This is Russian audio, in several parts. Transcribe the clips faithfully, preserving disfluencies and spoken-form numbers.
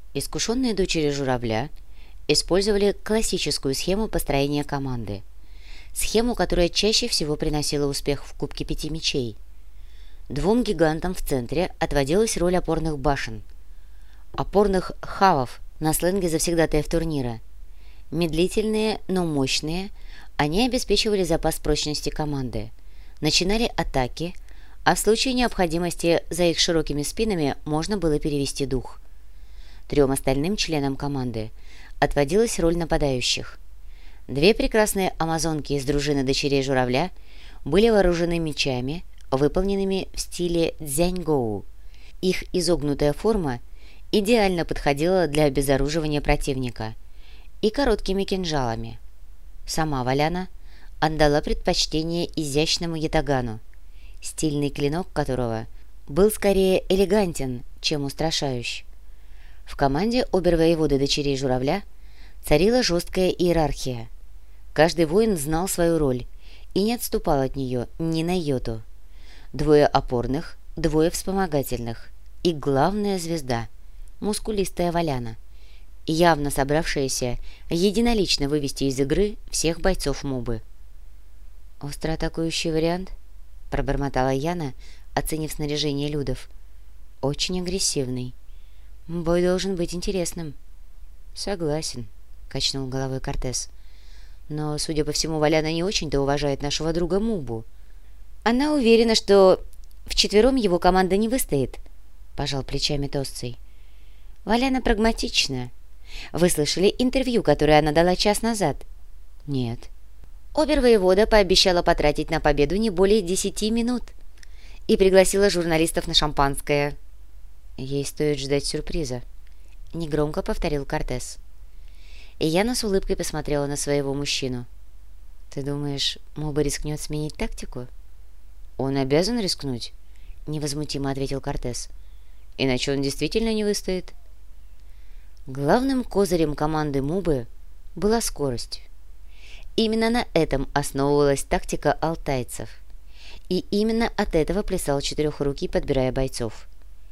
Искушенные дочери журавля использовали классическую схему построения команды. Схему, которая чаще всего приносила успех в Кубке Пяти Мечей. Двум гигантам в центре отводилась роль опорных башен. Опорных хавов на сленге завсегдатаев турнира. Медлительные, но мощные, они обеспечивали запас прочности команды, начинали атаки, а в случае необходимости за их широкими спинами можно было перевести дух. Трем остальным членам команды отводилась роль нападающих. Две прекрасные амазонки из дружины дочерей журавля были вооружены мечами, выполненными в стиле дзяньгоу. Их изогнутая форма идеально подходила для обезоруживания противника, и короткими кинжалами. Сама Валяна отдала предпочтение изящному ятагану, стильный клинок которого был скорее элегантен, чем устрашающ. В команде обер-воеводы дочерей журавля царила жесткая иерархия. Каждый воин знал свою роль и не отступал от нее ни на йоту. Двое опорных, двое вспомогательных и главная звезда – мускулистая Валяна, явно собравшаяся единолично вывести из игры всех бойцов Мубы. «Остро атакующий вариант?» – пробормотала Яна, оценив снаряжение людов. «Очень агрессивный. Бой должен быть интересным». «Согласен», – качнул головой Кортес. «Но, судя по всему, Валяна не очень-то уважает нашего друга Мубу. Она уверена, что вчетвером его команда не выстоит», – пожал плечами Тосций. «Валяна прагматична. Вы слышали интервью, которое она дала час назад?» «Нет». Обер-воевода пообещала потратить на победу не более десяти минут и пригласила журналистов на шампанское. «Ей стоит ждать сюрприза», — негромко повторил Кортес. И Яна с улыбкой посмотрела на своего мужчину. «Ты думаешь, Моба рискнет сменить тактику?» «Он обязан рискнуть», — невозмутимо ответил Кортес. «Иначе он действительно не выстоит». Главным козырем команды Мубы была скорость. Именно на этом основывалась тактика алтайцев. И именно от этого плясал четырехрукий, подбирая бойцов.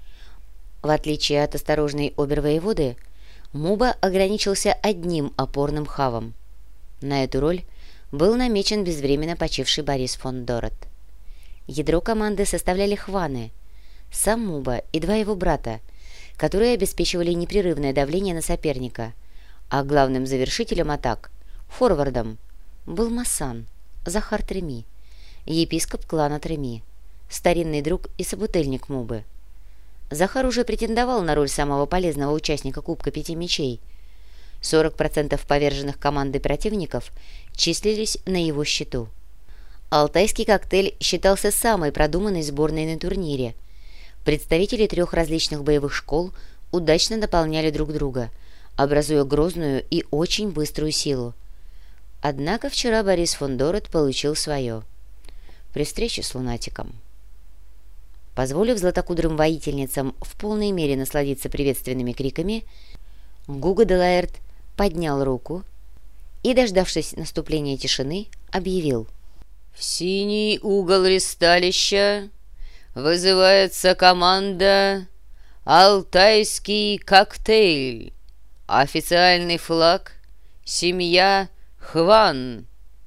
В отличие от осторожной обер-воеводы, Муба ограничился одним опорным хавом. На эту роль был намечен безвременно почивший Борис фон Дорет. Ядро команды составляли хваны, сам Муба и два его брата, которые обеспечивали непрерывное давление на соперника, а главным завершителем атак, форвардом, был Масан, Захар Треми, епископ клана Треми, старинный друг и собутыльник Мубы. Захар уже претендовал на роль самого полезного участника Кубка Пяти Мечей. сорок процентов поверженных командой противников числились на его счету. Алтайский коктейль считался самой продуманной сборной на турнире. Представители трех различных боевых школ удачно дополняли друг друга, образуя грозную и очень быструю силу. Однако вчера Борис фон Дорет получил свое при встрече с лунатиком. Позволив златокудрым воительницам в полной мере насладиться приветственными криками, Гуго де Лаэрт поднял руку и, дождавшись наступления тишины, объявил: «В синий угол ристалища вызывается команда «Алтайский коктейль». Официальный флаг — семья Хван».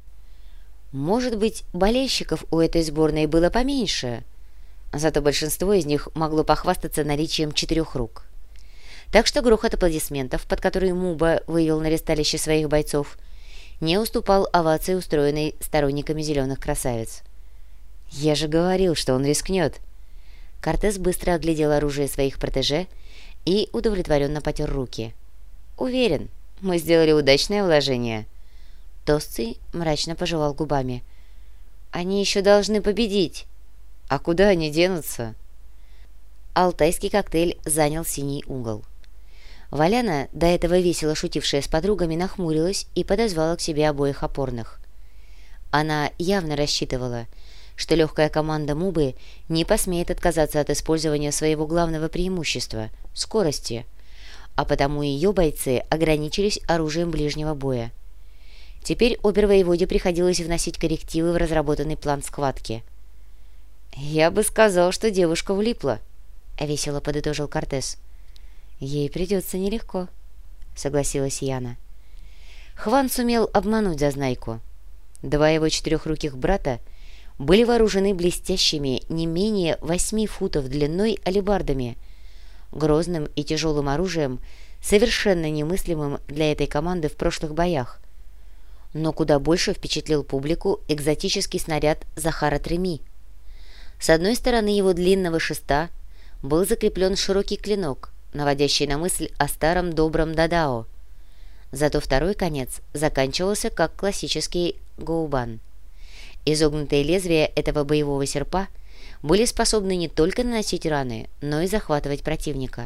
Может быть, болельщиков у этой сборной было поменьше, зато большинство из них могло похвастаться наличием четырех рук. Так что грохот аплодисментов, под который Муба вывел на ристалище своих бойцов, не уступал овации, устроенной сторонниками зеленых красавиц. «Я же говорил, что он рискнет!» Кортес быстро оглядел оружие своих протеже и удовлетворенно потер руки. «Уверен, мы сделали удачное вложение». Тосций мрачно пожевал губами. «Они еще должны победить». «А куда они денутся?» Алтайский коктейль занял синий угол. Валяна, до этого весело шутившая с подругами, нахмурилась и подозвала к себе обоих опорных. Она явно рассчитывала, что легкая команда Мубы не посмеет отказаться от использования своего главного преимущества – скорости, а потому ее бойцы ограничились оружием ближнего боя. Теперь обер-воеводе приходилось вносить коррективы в разработанный план схватки. «Я бы сказал, что девушка влипла», — весело подытожил Кортес. «Ей придется нелегко», — согласилась Яна. Хван сумел обмануть зазнайку. Два его четырехруких брата были вооружены блестящими не менее восьми футов длиной алебардами, грозным и тяжелым оружием, совершенно немыслимым для этой команды в прошлых боях. Но куда больше впечатлил публику экзотический снаряд Захара Треми. С одной стороны его длинного шеста был закреплен широкий клинок, наводящий на мысль о старом добром дадао. Зато второй конец заканчивался как классический гоубан. Изогнутые лезвия этого боевого серпа были способны не только наносить раны, но и захватывать противника.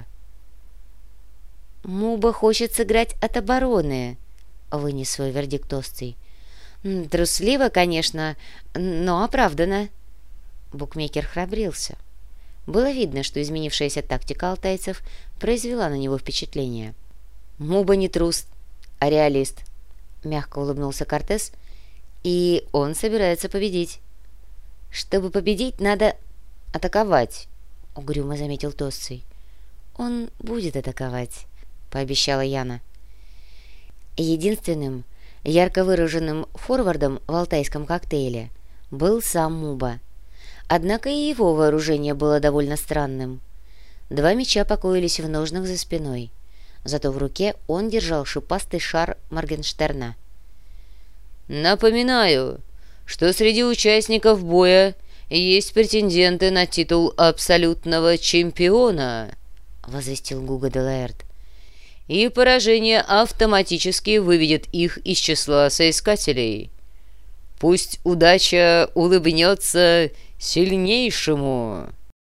«Муба хочет сыграть от обороны», — вынес свой вердикт Осций. «Трусливо, конечно, но оправданно». Букмекер храбрился. Было видно, что изменившаяся тактика алтайцев произвела на него впечатление. «Муба не трус, а реалист», — мягко улыбнулся Кортес, — «и он собирается победить». «Чтобы победить, надо атаковать», — угрюмо заметил Тосций. «Он будет атаковать», — пообещала Яна. Единственным ярко выраженным форвардом в алтайском коктейле был сам Муба. Однако и его вооружение было довольно странным. Два меча покоились в ножнах за спиной, зато в руке он держал шипастый шар Моргенштерна. «Напоминаю, что среди участников боя есть претенденты на титул абсолютного чемпиона», — возвестил Гуго де Лаэрт. «И поражение автоматически выведет их из числа соискателей. Пусть удача улыбнется сильнейшему».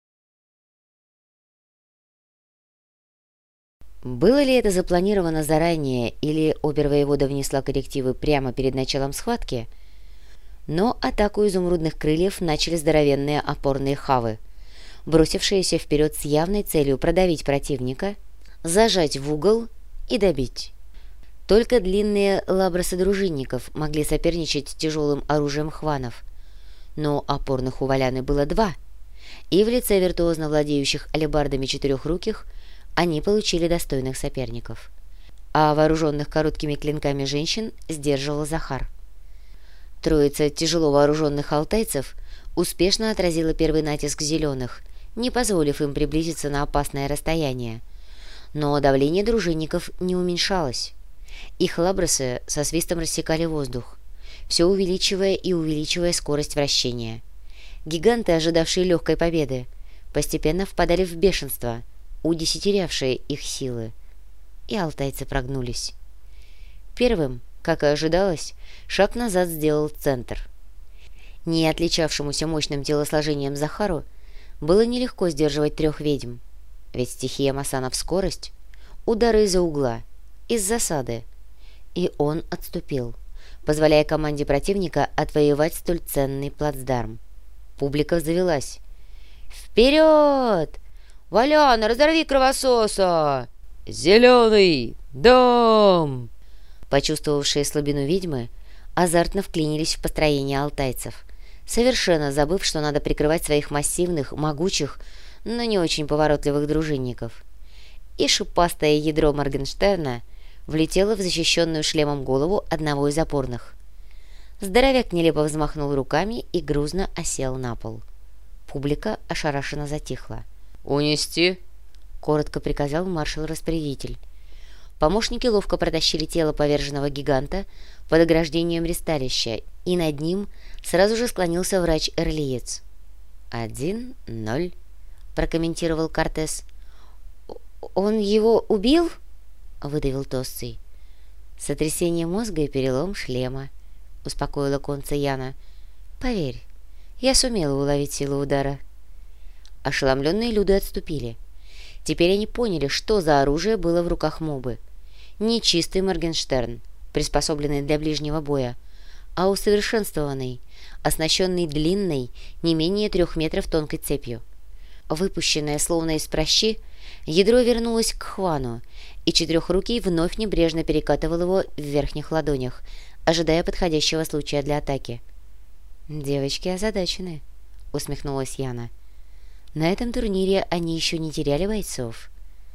Было ли это запланировано заранее, или обер-воевода внесла коррективы прямо перед началом схватки? Но атаку изумрудных крыльев начали здоровенные опорные хавы, бросившиеся вперед с явной целью продавить противника, зажать в угол и добить. Только длинные лабросы дружинников могли соперничать с тяжелым оружием хванов, но опорных у Валяны было два, и в лице виртуозно владеющих алебардами четырехруких они получили достойных соперников. А вооруженных короткими клинками женщин сдерживал Захар. Троица тяжело вооруженных алтайцев успешно отразила первый натиск зеленых, не позволив им приблизиться на опасное расстояние. Но давление дружинников не уменьшалось. Их лабросы со свистом рассекали воздух, все увеличивая и увеличивая скорость вращения. Гиганты, ожидавшие легкой победы, постепенно впадали в бешенство, удесятерявшие их силы, и алтайцы прогнулись. Первым, как и ожидалось, шаг назад сделал центр. Не отличавшемуся мощным телосложением Захару было нелегко сдерживать трех ведьм, ведь стихия Масанов — скорость, удары из-за угла, из засады, и он отступил, позволяя команде противника отвоевать столь ценный плацдарм. Публика завелась. «Вперед! Валяна, разорви кровососа! Зеленый дом!» Почувствовавшие слабину ведьмы азартно вклинились в построение алтайцев, совершенно забыв, что надо прикрывать своих массивных, могучих, но не очень поворотливых дружинников. И шипастое ядро Моргенштерна влетело в защищенную шлемом голову одного из опорных. Здоровяк нелепо взмахнул руками и грузно осел на пол. Публика ошарашенно затихла. «Унести!» — коротко приказал маршал-распорядитель. Помощники ловко протащили тело поверженного гиганта под ограждением ристалища, и над ним сразу же склонился врач-эрлиец. «Один ноль», — прокомментировал Кортес. «Он его убил?» — выдавил Тосций. «Сотрясение мозга и перелом шлема», — успокоила конца Яна. «Поверь, я сумела уловить силу удара». Ошеломленные люди отступили. Теперь они поняли, что за оружие было в руках мобы. Не чистый Моргенштерн, приспособленный для ближнего боя, а усовершенствованный, оснащенный длинной, не менее трех метров тонкой цепью. Выпущенное словно из пращи, ядро вернулось к Хвану, и четырехрукий вновь небрежно перекатывал его в верхних ладонях, ожидая подходящего случая для атаки. «Девочки озадачены», — усмехнулась Яна. «На этом турнире они еще не теряли бойцов».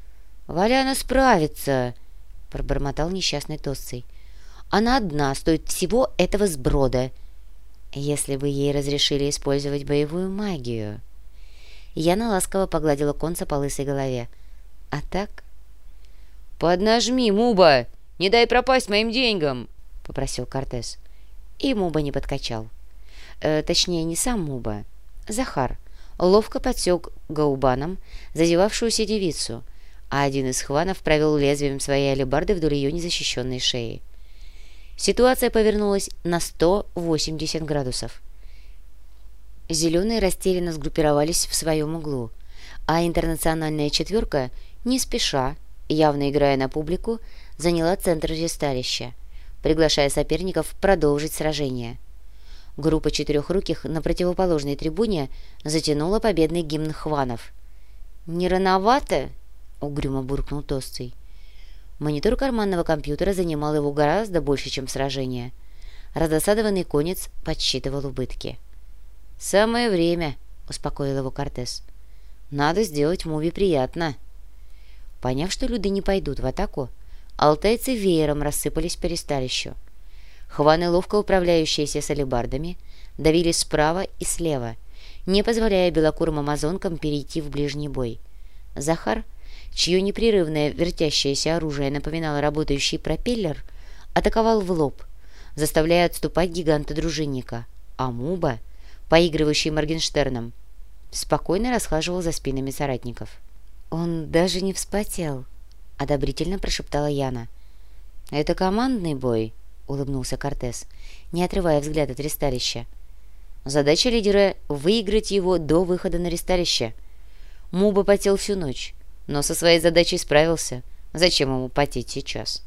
«Валяна справится», — пробормотал несчастный Тосций. «Она одна стоит всего этого сброда. Если бы ей разрешили использовать боевую магию». Яна ласково погладила конца по лысой голове. «А так?» «Поднажми, Муба! Не дай пропасть моим деньгам!» — попросил Кортес. И Муба не подкачал. Э, точнее, не сам Муба. Захар ловко подсек гаубаном зазевавшуюся девицу, а один из хванов провел лезвием своей алебарды вдоль ее незащищенной шеи. Ситуация повернулась на сто восемьдесят градусов. Зеленые растерянно сгруппировались в своем углу, а интернациональная четверка, не спеша, явно играя на публику, заняла центр ристалища, приглашая соперников продолжить сражение. Группа четырехруких на противоположной трибуне затянула победный гимн хванов. «Не рановато?» — угрюмо буркнул Тосций. Монитор карманного компьютера занимал его гораздо больше, чем сражение. Раздосадованный конец подсчитывал убытки. «Самое время», — успокоил его Кортес. «Надо сделать Муве приятно». Поняв, что люди не пойдут в атаку, алтайцы веером рассыпались по ристалищу. Хваны, ловко управляющиеся с алебардами, давили справа и слева, не позволяя белокурым амазонкам перейти в ближний бой. Захар, чье непрерывное вертящееся оружие напоминало работающий пропеллер, атаковал в лоб, заставляя отступать гиганта-дружинника, а Муба, поигрывающий Моргенштерном, спокойно расхаживал за спинами соратников. «Он даже не вспотел», — одобрительно прошептала Яна. «Это командный бой», — улыбнулся Кортес, не отрывая взгляд от ристалища. «Задача лидера — выиграть его до выхода на ристалище. Муба потел всю ночь, но со своей задачей справился. Зачем ему потеть сейчас?»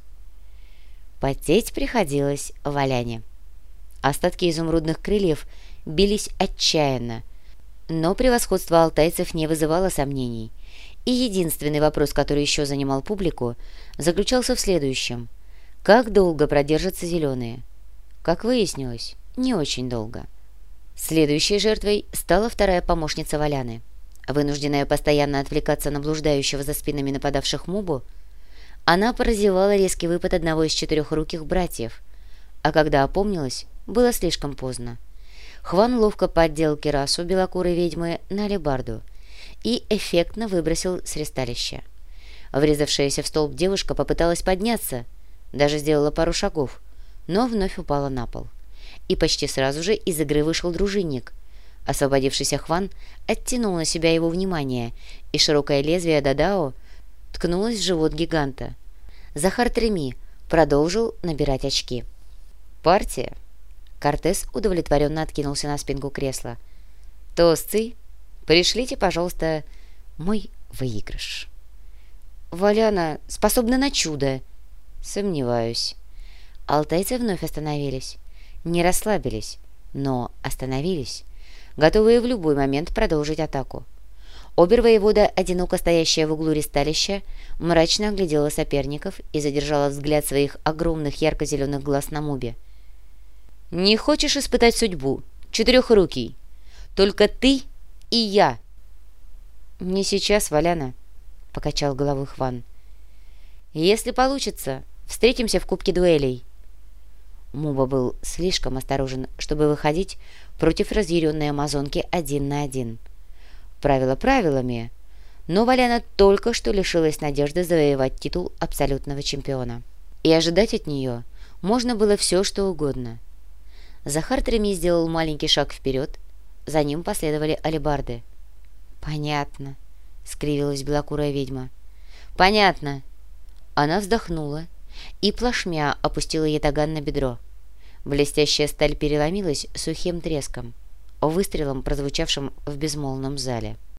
Потеть приходилось Валяне. Остатки изумрудных крыльев бились отчаянно, но превосходство алтайцев не вызывало сомнений, и единственный вопрос, который еще занимал публику, заключался в следующем. Как долго продержатся зеленые? Как выяснилось, не очень долго. Следующей жертвой стала вторая помощница Валяны. Вынужденная постоянно отвлекаться на блуждающего за спинами нападавших Мубу, она прозевала резкий выпад одного из четырехруких братьев, а когда опомнилась, было слишком поздно. Хван ловко поддел кирасу белокурой ведьмы на алебарду и эффектно выбросил с ристалища. Врезавшаяся в столб девушка попыталась подняться, даже сделала пару шагов, но вновь упала на пол. И почти сразу же из игры вышел дружинник. Освободившийся Хван оттянул на себя его внимание, и широкое лезвие Дадао ткнулось в живот гиганта. Захар Треми продолжил набирать очки. «Партия?» Кортес удовлетворенно откинулся на спинку кресла. «Тосций, пришлите, пожалуйста, мой выигрыш». «Валяна способна на чудо». «Сомневаюсь». Алтайцы вновь остановились. Не расслабились, но остановились, готовые в любой момент продолжить атаку. Обер-воевода, одиноко стоящая в углу ристалища, мрачно оглядела соперников и задержала взгляд своих огромных ярко-зеленых глаз на Мубе. «Не хочешь испытать судьбу, четырехрукий? Только ты и я!» «Не сейчас, Валяна», — покачал головой Хван. «Если получится, встретимся в кубке дуэлей». Муба был слишком осторожен, чтобы выходить против разъяренной амазонки один на один. Правила правилами, но Валяна только что лишилась надежды завоевать титул абсолютного чемпиона. И ожидать от нее можно было все, что угодно. Захар Треми сделал маленький шаг вперед, за ним последовали алебарды. «Понятно», — скривилась белокурая ведьма. «Понятно». Она вздохнула и плашмя опустила ятаган на бедро. Блестящая сталь переломилась сухим треском, выстрелом, прозвучавшим в безмолвном зале.